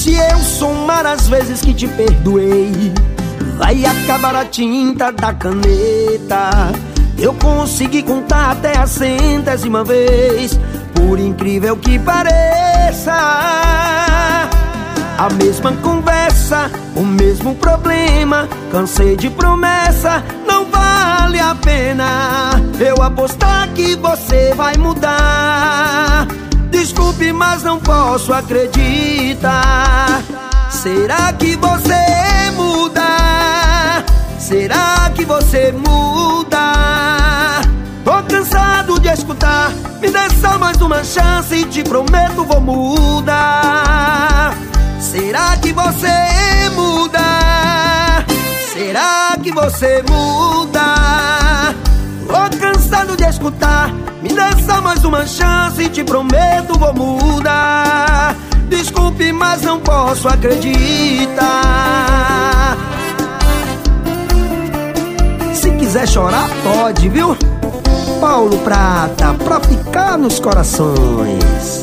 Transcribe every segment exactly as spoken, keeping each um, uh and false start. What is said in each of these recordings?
Se eu somar as vezes que te perdoei, vai acabar a tinta da caneta. Eu consegui contar até a centésima vez, por incrível que pareça. A mesma conversa, o mesmo problema. Cansei de promessa, não vale a pena eu apostar que você vai mudar. Desculpe, mas não posso acreditar. Será que você muda? Será que você muda? Tô cansado de escutar, me dê só mais uma chance e te prometo vou mudar. Será que você muda? Será que você muda? Tô cansado de escutar, me dê só mais uma chance e te prometo vou mudar. Desculpe, mas não posso acreditar. Se quiser chorar, pode, viu? Paulo Prata, pra ficar nos corações.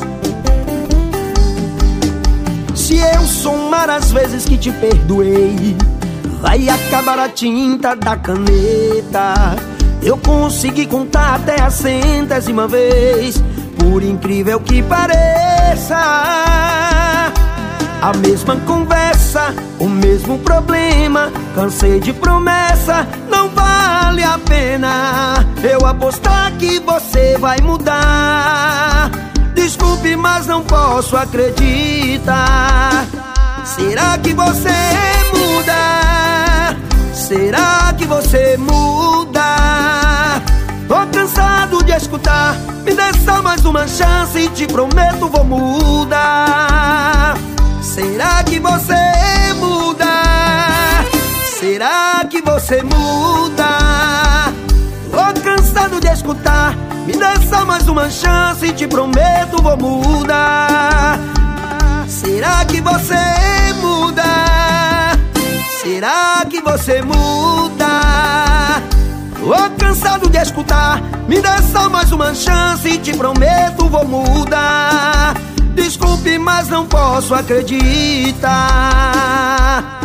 Se eu somar as vezes que te perdoei, vai acabar a tinta da caneta. Eu consegui contar até a centésima vez, por incrível que pareça. A mesma conversa, o mesmo problema. Cansei de promessa, não vale a pena eu apostar que você vai mudar. Desculpe, mas não posso acreditar. Será que você muda? Será que você muda? Tô cansado de escutar, me dê só mais uma chance e te prometo vou mudar. Será que você muda? Será que você muda? Tô cansado de escutar, me dê só mais uma chance e te prometo vou mudar. Será que você muda? Será que você muda? Tô cansado de escutar, me dê só mais uma chance e te prometo vou mudar. Desculpe, mas não posso acreditar.